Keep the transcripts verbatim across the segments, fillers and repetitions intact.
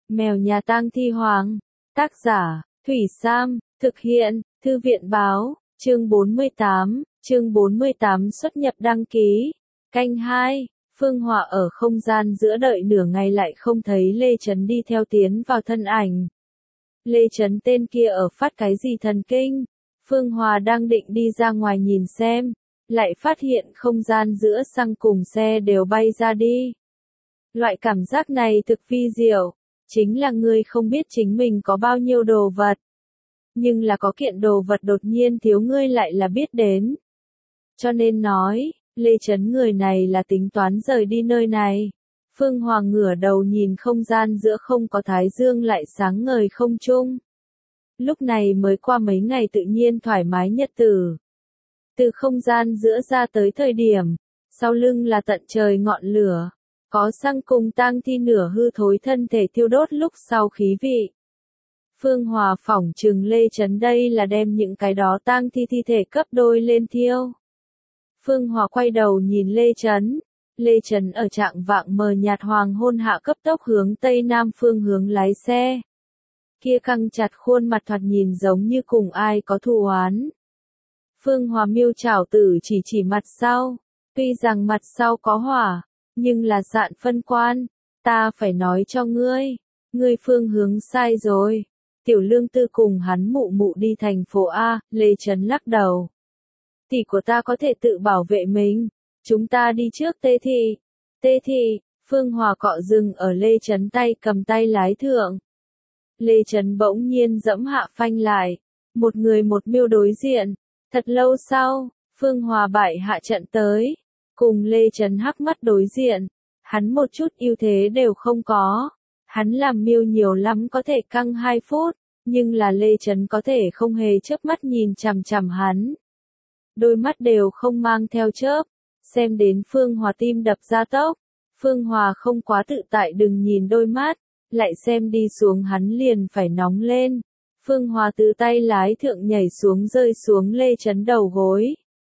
Mèo nhà tang thi hoàng. Tác giả, Thủy Sam, thực hiện, Thư viện báo, chương bốn mươi tám, chương bốn mươi tám xuất nhập đăng ký. Canh hai, Phương Hòa ở không gian giữa đợi nửa ngày lại không thấy Lê Trấn đi theo tiến vào thân ảnh. Lê Trấn tên kia ở phát cái gì thần kinh? Phương Hòa đang định đi ra ngoài nhìn xem, lại phát hiện không gian giữa xăng cùng xe đều bay ra đi. Loại cảm giác này thực vi diệu, chính là ngươi không biết chính mình có bao nhiêu đồ vật. Nhưng là có kiện đồ vật đột nhiên thiếu ngươi lại là biết đến. Cho nên nói, Lê Trấn người này là tính toán rời đi nơi này. Phương Hòa ngửa đầu nhìn không gian giữa không có thái dương lại sáng ngời không trung. Lúc này mới qua mấy ngày tự nhiên thoải mái nhật tử. Từ không gian giữa ra tới thời điểm, sau lưng là tận trời ngọn lửa, có xăng cùng tang thi nửa hư thối thân thể thiêu đốt lúc sau khí vị. Phương Hòa phỏng chừng Lê Trấn đây là đem những cái đó tang thi thi thể cấp đôi lên thiêu. Phương Hòa quay đầu nhìn Lê Trấn. Lê Trấn ở trạng vạng mờ nhạt hoàng hôn hạ cấp tốc hướng tây nam phương hướng lái xe. Kia căng chặt khuôn mặt thoạt nhìn giống như cùng ai có thù oán. Phương Hòa miêu chảo tử chỉ chỉ mặt sau. Tuy rằng mặt sau có hỏa, nhưng là dạn phân quan. Ta phải nói cho ngươi, ngươi phương hướng sai rồi. Tiểu Lương Tư cùng hắn mụ mụ đi thành phố A, Lê Trấn lắc đầu. Tỷ của ta có thể tự bảo vệ mình. Chúng ta đi trước Tê Thị. Tê Thị, Phương Hòa cọ dừng ở Lê Trấn tay cầm tay lái thượng. Lê Trấn bỗng nhiên dẫm hạ phanh lại. Một người một miêu đối diện. Thật lâu sau, Phương Hòa bại hạ trận tới. Cùng Lê Trấn hắc mắt đối diện. Hắn một chút ưu thế đều không có. Hắn làm miêu nhiều lắm có thể căng hai phút. Nhưng là Lê Trấn có thể không hề chớp mắt nhìn chằm chằm hắn. Đôi mắt đều không mang theo chớp. Xem đến Phương Hòa tim đập ra tốc. Phương Hòa không quá tự tại đừng nhìn đôi mắt. Lại xem đi xuống hắn liền phải nóng lên. Phương Hòa từ tay lái thượng nhảy xuống rơi xuống Lê Trấn đầu gối.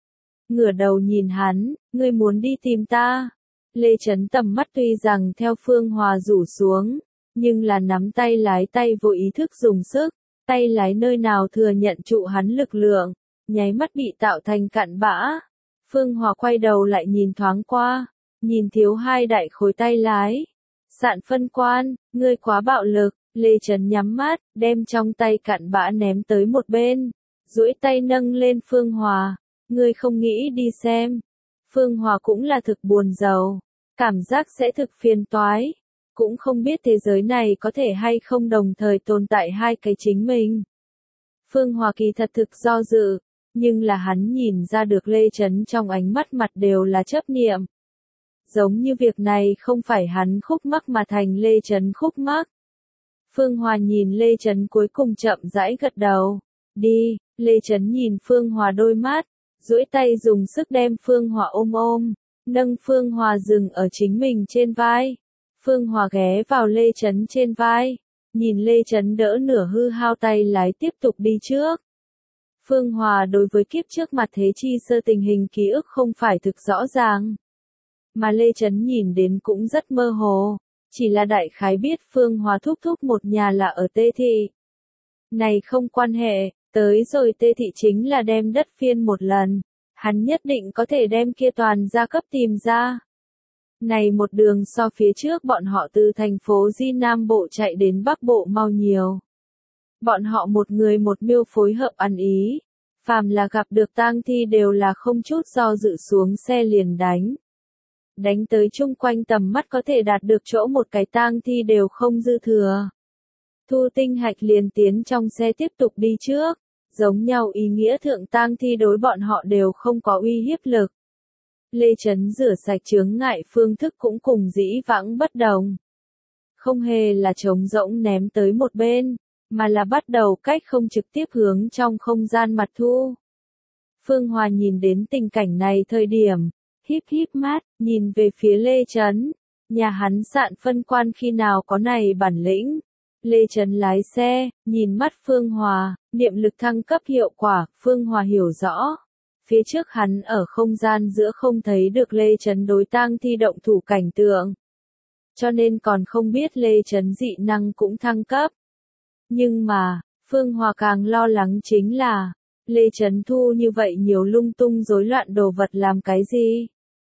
Ngửa đầu nhìn hắn, ngươi muốn đi tìm ta. Lê Trấn tầm mắt tuy rằng theo Phương Hòa rủ xuống, nhưng là nắm tay lái tay vô ý thức dùng sức. Tay lái nơi nào thừa nhận trụ hắn lực lượng, nháy mắt bị tạo thành cặn bã. Phương Hòa quay đầu lại nhìn thoáng qua, nhìn thiếu hai đại khối tay lái. Sạn phân quan, ngươi quá bạo lực. Lê Trấn nhắm mắt, đem trong tay cặn bã ném tới một bên, duỗi tay nâng lên Phương Hòa. Ngươi không nghĩ đi xem. Phương Hòa cũng là thực buồn rầu, cảm giác sẽ thực phiền toái. Cũng không biết thế giới này có thể hay không đồng thời tồn tại hai cái chính mình. Phương Hòa kỳ thật thực do dự, nhưng là hắn nhìn ra được Lê Trấn trong ánh mắt mặt đều là chấp niệm. Giống như việc này không phải hắn khúc mắc mà thành Lê Trấn khúc mắc. Phương Hòa nhìn Lê Trấn cuối cùng chậm rãi gật đầu. Đi, Lê Trấn nhìn Phương Hòa đôi mắt, duỗi tay dùng sức đem Phương Hòa ôm ôm, nâng Phương Hòa dừng ở chính mình trên vai. Phương Hòa ghé vào Lê Trấn trên vai, nhìn Lê Trấn đỡ nửa hư hao tay lái tiếp tục đi trước. Phương Hòa đối với kiếp trước mặt thế chi sơ tình hình ký ức không phải thực rõ ràng. Mà Lê Trấn nhìn đến cũng rất mơ hồ, chỉ là đại khái biết Phương Hòa thúc thúc một nhà là ở Tê Thị. Này không quan hệ, tới rồi Tê Thị chính là đem đất phiên một lần, hắn nhất định có thể đem kia toàn gia cấp tìm ra. Này một đường so phía trước bọn họ từ thành phố Di Nam Bộ chạy đến Bắc Bộ mau nhiều. Bọn họ một người một miêu phối hợp ăn ý, phàm là gặp được tang thi đều là không chút do dự xuống xe liền đánh. Đánh tới chung quanh tầm mắt có thể đạt được chỗ một cái tang thi đều không dư thừa. Thu Tinh Hạch liền tiến trong xe tiếp tục đi trước, giống nhau ý nghĩa thượng tang thi đối bọn họ đều không có uy hiếp lực. Lê Trấn rửa sạch chướng ngại phương thức cũng cùng dĩ vãng bất đồng. Không hề là trống rỗng ném tới một bên, mà là bắt đầu cách không trực tiếp hướng trong không gian mặt thu. Phương Hòa nhìn đến tình cảnh này thời điểm, híp híp mắt, nhìn về phía Lê Trấn. Nhà hắn Sạn phân quan khi nào có này bản lĩnh. Lê Trấn lái xe, nhìn mắt Phương Hòa, niệm lực thăng cấp hiệu quả, Phương Hòa hiểu rõ. Phía trước hắn ở không gian giữa không thấy được Lê Trấn đối tang thi động thủ cảnh tượng. cho nên còn không biết Lê Chấn dị năng cũng thăng cấp. Nhưng mà, Phương Hòa càng lo lắng chính là, Lê Chấn thu như vậy nhiều lung tung rối loạn đồ vật làm cái gì?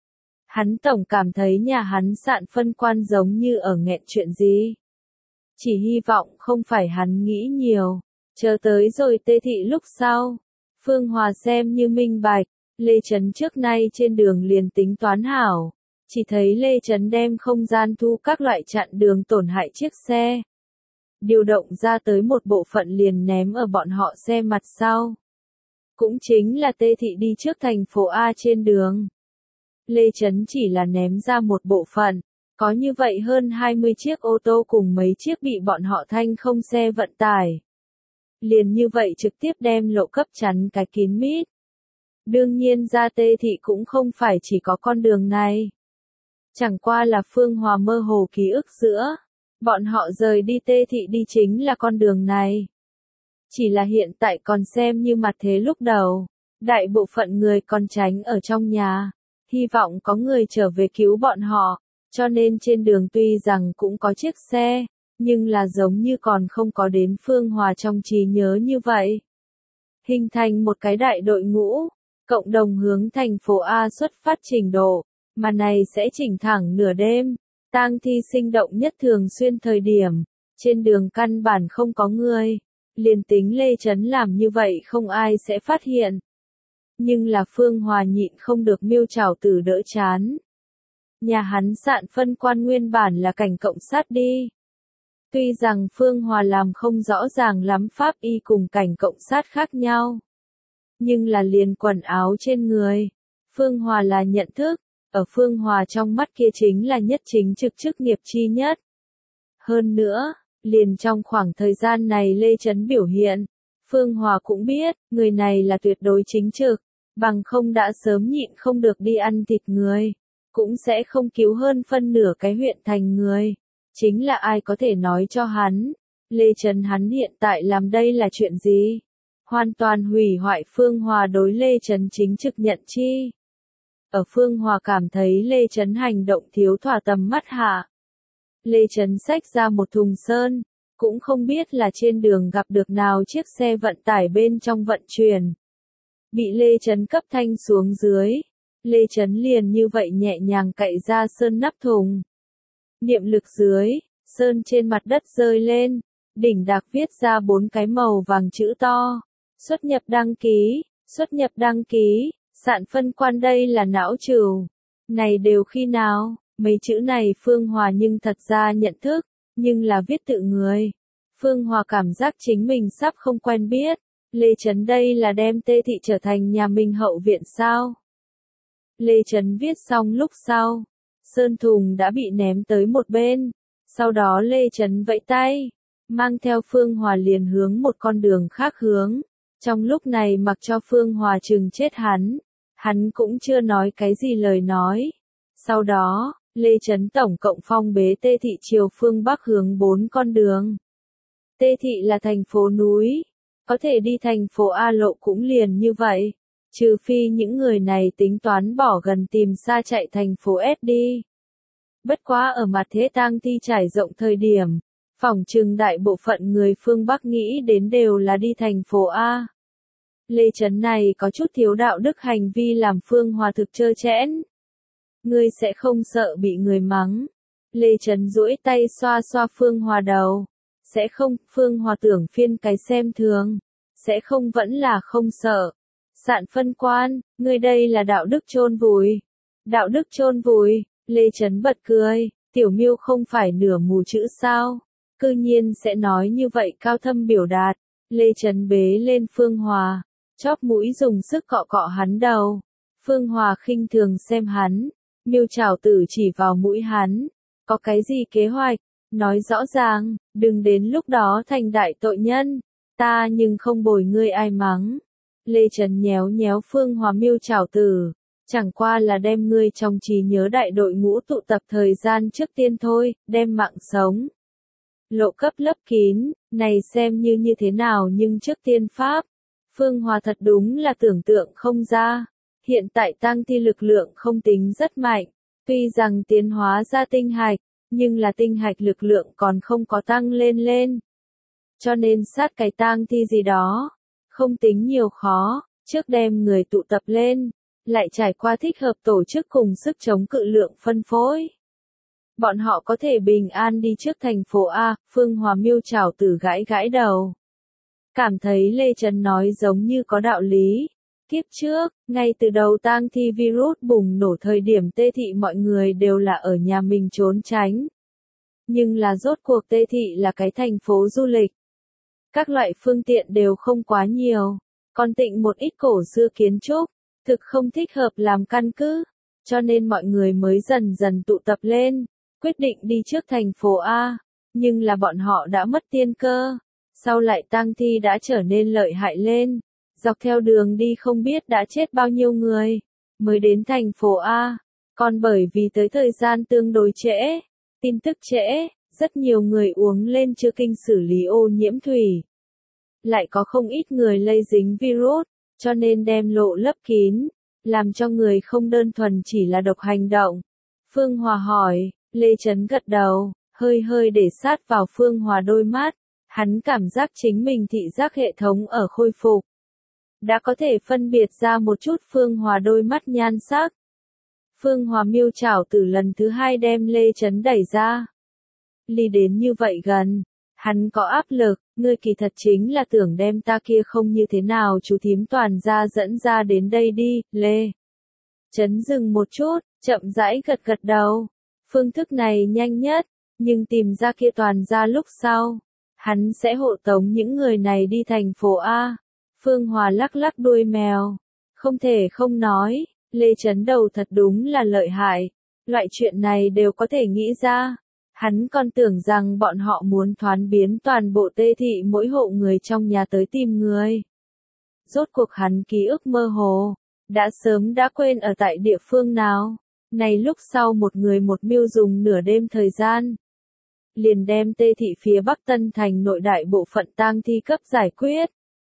Hắn tổng cảm thấy nhà hắn sạn phân quan giống như ở nghẹn chuyện gì. Chỉ hy vọng không phải hắn nghĩ nhiều, chờ tới rồi tê thị lúc sau. Phương Hòa xem như minh bạch, Lê Chấn trước nay trên đường liền tính toán hảo. Chỉ thấy Lê Chấn đem không gian thu các loại chặn đường tổn hại chiếc xe. Điều động ra tới một bộ phận liền ném ở bọn họ xe mặt sau. Cũng chính là tê thị đi trước thành phố A trên đường. Lê Chấn chỉ là ném ra một bộ phận, có như vậy hơn hai mươi chiếc ô tô cùng mấy chiếc bị bọn họ thanh không xe vận tải. Liền như vậy trực tiếp đem lộ cấp chắn cái kín mít. Đương nhiên ra tê thị cũng không phải chỉ có con đường này. Chẳng qua là Phương Hòa mơ hồ ký ức giữa. Bọn họ rời đi tê thị đi chính là con đường này. Chỉ là hiện tại còn xem như mặt thế lúc đầu. Đại bộ phận người còn tránh ở trong nhà. Hy vọng có người trở về cứu bọn họ. Cho nên trên đường tuy rằng cũng có chiếc xe. Nhưng là giống như còn không có đến Phương Hòa trong trí nhớ như vậy. Hình thành một cái đại đội ngũ. Cộng đồng hướng thành phố A xuất phát trình độ. Mà này sẽ chỉnh thẳng nửa đêm. Tang thi sinh động nhất thường xuyên thời điểm. Trên đường căn bản không có người. Liền tính Lê Chấn làm như vậy không ai sẽ phát hiện. Nhưng là Phương Hòa nhịn không được miêu trảo tử đỡ chán. Nhà hắn sạn phân quan nguyên bản là cảnh cộng sát đi. Tuy rằng Phương Hòa làm không rõ ràng lắm pháp y cùng cảnh cộng sát khác nhau. Nhưng là liền quần áo trên người. Phương Hòa là nhận thức. Ở Phương Hòa trong mắt kia chính là nhất chính trực chức nghiệp chi nhất. Hơn nữa, liền trong khoảng thời gian này Lê Chấn biểu hiện, Phương Hòa cũng biết, người này là tuyệt đối chính trực, bằng không đã sớm nhịn không được đi ăn thịt người, cũng sẽ không cứu hơn phân nửa cái huyện thành người. Chính là ai có thể nói cho hắn, Lê Chấn hắn hiện tại làm đây là chuyện gì? Hoàn toàn hủy hoại Phương Hòa đối Lê Chấn chính trực nhận chi. Ở Phương Hòa cảm thấy Lê Chấn hành động thiếu thỏa tầm mắt hạ. Lê Chấn xách ra một thùng sơn, cũng không biết là trên đường gặp được nào chiếc xe vận tải bên trong vận chuyển. Bị Lê Chấn cấp thanh xuống dưới, Lê Chấn liền như vậy nhẹ nhàng cậy ra sơn nắp thùng. Niệm lực dưới, sơn trên mặt đất rơi lên, đỉnh đạc viết ra bốn cái màu vàng chữ to. Xuất nhập đăng ký, xuất nhập đăng ký. Sạn phân quan đây là não trừu. Này đều khi nào, mấy chữ này Phương Hòa nhưng thật ra nhận thức, nhưng là viết tự người. Phương Hòa cảm giác chính mình sắp không quen biết. Lê Chấn đây là đem tê thị trở thành nhà mình hậu viện sao? Lê Chấn viết xong lúc sau, sơn thùng đã bị ném tới một bên. Sau đó Lê Chấn vẫy tay, mang theo Phương Hòa liền hướng một con đường khác hướng. Trong lúc này mặc cho Phương Hòa chừng chết hắn. Hắn cũng chưa nói cái gì lời nói. Sau đó, Lê Chấn tổng cộng phong bế tê thị chiều phương Bắc hướng bốn con đường. Tê thị là thành phố núi. Có thể đi thành phố A lộ cũng liền như vậy. Trừ phi những người này tính toán bỏ gần tìm xa chạy thành phố S đi. Bất quá ở mặt thế tang thi trải rộng thời điểm. Phỏng chừng đại bộ phận người phương Bắc nghĩ đến đều là đi thành phố A. Lê Chấn này có chút thiếu đạo đức hành vi làm Phương Hòa thực trơ trẽn. Ngươi sẽ không sợ bị người mắng. Lê Chấn duỗi tay xoa xoa Phương Hòa đầu. Sẽ không, Phương Hòa tưởng phiên cái xem thường. Sẽ không vẫn là không sợ. Sạn phân quan, ngươi đây là đạo đức chôn vùi. Đạo đức chôn vùi, Lê Chấn bật cười, tiểu miêu không phải nửa mù chữ sao. Cư nhiên sẽ nói như vậy cao thâm biểu đạt. Lê Chấn bế lên Phương Hòa. Chóp mũi dùng sức cọ cọ hắn đầu. Phương Hòa khinh thường xem hắn. Miêu trảo tử chỉ vào mũi hắn. Có cái gì kế hoạch? Nói rõ ràng, đừng đến lúc đó thành đại tội nhân. Ta nhưng không bồi ngươi ai mắng. Lê Chấn nhéo nhéo Phương Hòa miêu trảo tử. Chẳng qua là đem ngươi trong trí nhớ đại đội ngũ tụ tập thời gian trước tiên thôi, đem mạng sống. Lộ cấp lấp kín, này xem như như thế nào nhưng trước tiên pháp. Phương Hòa thật đúng là tưởng tượng không ra. Hiện tại tang thi lực lượng không tính rất mạnh. Tuy rằng tiến hóa ra tinh hạch, nhưng là tinh hạch lực lượng còn không có tăng lên lên. Cho nên sát cái tang thi gì đó, không tính nhiều khó, trước đem người tụ tập lên, lại trải qua thích hợp tổ chức cùng sức chống cự lượng phân phối. Bọn họ có thể bình an đi trước thành phố A, Phương Hòa miêu chảo tử gãi gãi đầu. Cảm thấy Lê Trấn nói giống như có đạo lý. Kiếp trước, ngay từ đầu tang thi virus bùng nổ thời điểm Tê Thị mọi người đều là ở nhà mình trốn tránh. Nhưng là rốt cuộc Tê Thị là cái thành phố du lịch. Các loại phương tiện đều không quá nhiều, còn tịnh một ít cổ xưa kiến trúc, thực không thích hợp làm căn cứ, cho nên mọi người mới dần dần tụ tập lên, quyết định đi trước thành phố A, nhưng là bọn họ đã mất tiên cơ, sau lại tang thi đã trở nên lợi hại lên, dọc theo đường đi không biết đã chết bao nhiêu người, mới đến thành phố A, còn bởi vì tới thời gian tương đối trễ, tin tức trễ, rất nhiều người uống lên chưa kinh xử lý ô nhiễm thủy. Lại có không ít người lây dính virus, cho nên đem lộ lấp kín, làm cho người không đơn thuần chỉ là độc hành động. Phương Hòa hỏi, Lê Trấn gật đầu, hơi hơi để sát vào Phương Hòa đôi mắt, hắn cảm giác chính mình thị giác hệ thống ở khôi phục. Đã có thể phân biệt ra một chút Phương Hòa đôi mắt nhan sắc. Phương Hòa miêu chảo từ lần thứ hai đem Lê Trấn đẩy ra. Ly đến như vậy gần, hắn có áp lực, ngươi kỳ thật chính là tưởng đem ta kia không như thế nào chú thím toàn ra dẫn ra đến đây đi, Lê. Trấn dừng một chút, chậm rãi gật gật đầu. Phương thức này nhanh nhất, nhưng tìm ra kia toàn ra lúc sau, hắn sẽ hộ tống những người này đi thành phố A. Phương Hòa lắc lắc đuôi mèo, không thể không nói, Lê Trấn đầu thật đúng là lợi hại, loại chuyện này đều có thể nghĩ ra. Hắn còn tưởng rằng bọn họ muốn thoán biến toàn bộ Tê Thị mỗi hộ người trong nhà tới tìm người. Rốt cuộc hắn ký ức mơ hồ, đã sớm đã quên ở tại địa phương nào. Này lúc sau một người một mưu dùng nửa đêm thời gian, liền đem Tê Thị phía Bắc Tân Thành nội đại bộ phận tang thi cấp giải quyết.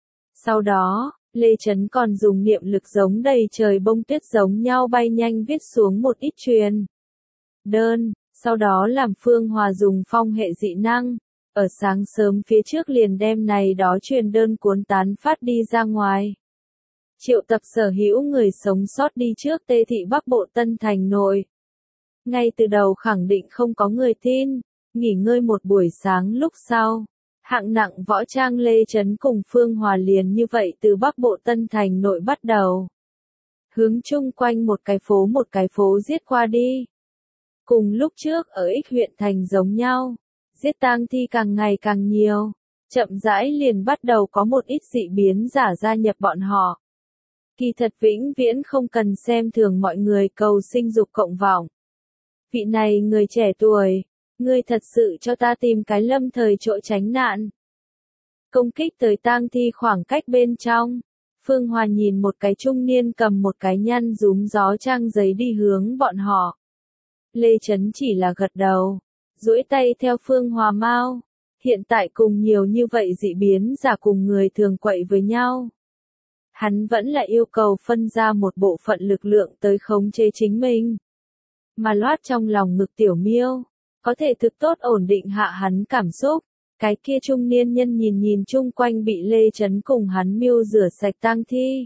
Sau đó, Lê Trấn còn dùng niệm lực giống đầy trời bông tuyết giống nhau bay nhanh viết xuống một ít truyền đơn. Sau đó làm Phương Hòa dùng phong hệ dị năng, ở sáng sớm phía trước liền đem này đó truyền đơn cuốn tán phát đi ra ngoài. Triệu tập sở hữu người sống sót đi trước Tê Thị Bắc Bộ Tân Thành nội. Ngay từ đầu khẳng định không có người tin, nghỉ ngơi một buổi sáng lúc sau. Hạng nặng võ trang Lê Trấn cùng Phương Hòa liền như vậy từ Bắc Bộ Tân Thành nội bắt đầu. Hướng chung quanh một cái phố một cái phố giết qua đi. Cùng lúc trước ở X huyện thành giống nhau, giết tang thi càng ngày càng nhiều, chậm rãi liền bắt đầu có một ít dị biến giả gia nhập bọn họ. Kỳ thật vĩnh viễn không cần xem thường mọi người cầu sinh dục cộng vọng. Vị này người trẻ tuổi, ngươi thật sự cho ta tìm cái lâm thời chỗ tránh nạn. Công kích tới tang thi khoảng cách bên trong, Phương Hòa nhìn một cái trung niên cầm một cái nhăn rúm gió trang giấy đi hướng bọn họ. Lê Trấn chỉ là gật đầu, duỗi tay theo Phương Hòa mau. Hiện tại cùng nhiều như vậy dị biến giả cùng người thường quậy với nhau. Hắn vẫn là yêu cầu phân ra một bộ phận lực lượng tới khống chế chính mình. Mà loát trong lòng ngực tiểu miêu, có thể thực tốt ổn định hạ hắn cảm xúc. Cái kia trung niên nhân nhìn nhìn chung quanh bị Lê Trấn cùng hắn miêu rửa sạch tang thi.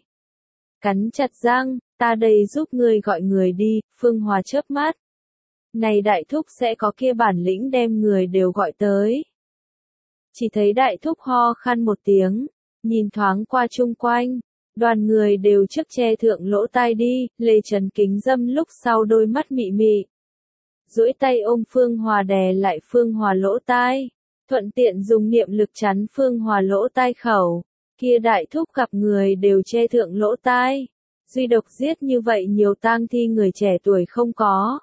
Cắn chặt răng, ta đây giúp ngươi gọi người đi, Phương Hòa chớp mắt. Này đại thúc sẽ có kia bản lĩnh đem người đều gọi tới. Chỉ thấy đại thúc ho khan một tiếng, nhìn thoáng qua chung quanh, đoàn người đều trước che thượng lỗ tai đi, Lê Trấn kính dâm lúc sau đôi mắt mị mị. Duỗi tay ôm Phương Hòa đè lại Phương Hòa lỗ tai, thuận tiện dùng niệm lực chắn Phương Hòa lỗ tai khẩu, kia đại thúc gặp người đều che thượng lỗ tai, duy độc giết như vậy nhiều tang thi người trẻ tuổi không có.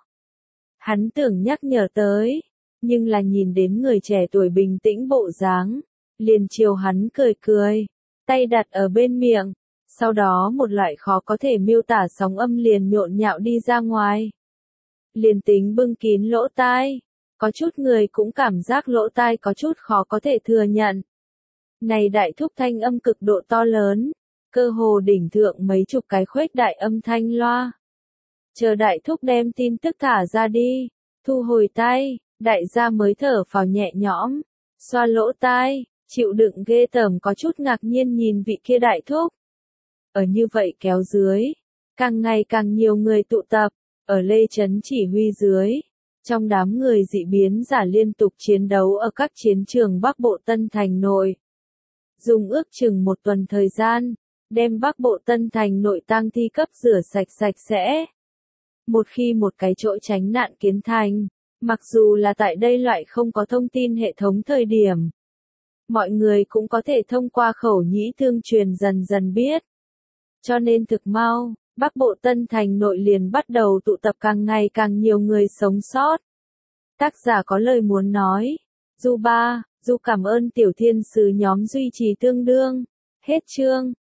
Hắn tưởng nhắc nhở tới, nhưng là nhìn đến người trẻ tuổi bình tĩnh bộ dáng, liền chiều hắn cười cười, tay đặt ở bên miệng, sau đó một loại khó có thể miêu tả sóng âm liền nhộn nhạo đi ra ngoài. Liền tính bưng kín lỗ tai, có chút người cũng cảm giác lỗ tai có chút khó có thể thừa nhận. Này đại thúc thanh âm cực độ to lớn, cơ hồ đỉnh thượng mấy chục cái khuếch đại âm thanh loa. Chờ đại thúc đem tin tức thả ra đi, thu hồi tay, Đại gia mới thở phào nhẹ nhõm, xoa lỗ tai, chịu đựng ghê tởm có chút ngạc nhiên nhìn vị kia đại thúc. Ở như vậy kéo dưới, càng ngày càng nhiều người tụ tập, ở Lê Trấn chỉ huy dưới. Trong đám người dị biến giả liên tục chiến đấu ở các chiến trường Bắc Bộ Tân Thành nội. Dùng ước chừng một tuần thời gian, đem Bắc Bộ Tân Thành nội tang thi cấp rửa sạch sạch sẽ. Một khi một cái chỗ tránh nạn kiến thành, mặc dù là tại đây loại không có thông tin hệ thống thời điểm, mọi người cũng có thể thông qua khẩu nhĩ thương truyền dần dần biết. Cho nên thực mau, Bắc Bộ Tân Thành nội liền bắt đầu tụ tập càng ngày càng nhiều người sống sót. Tác giả có lời muốn nói. Du ba, Du cảm ơn tiểu thiên sứ nhóm duy trì tương đương. Hết chương.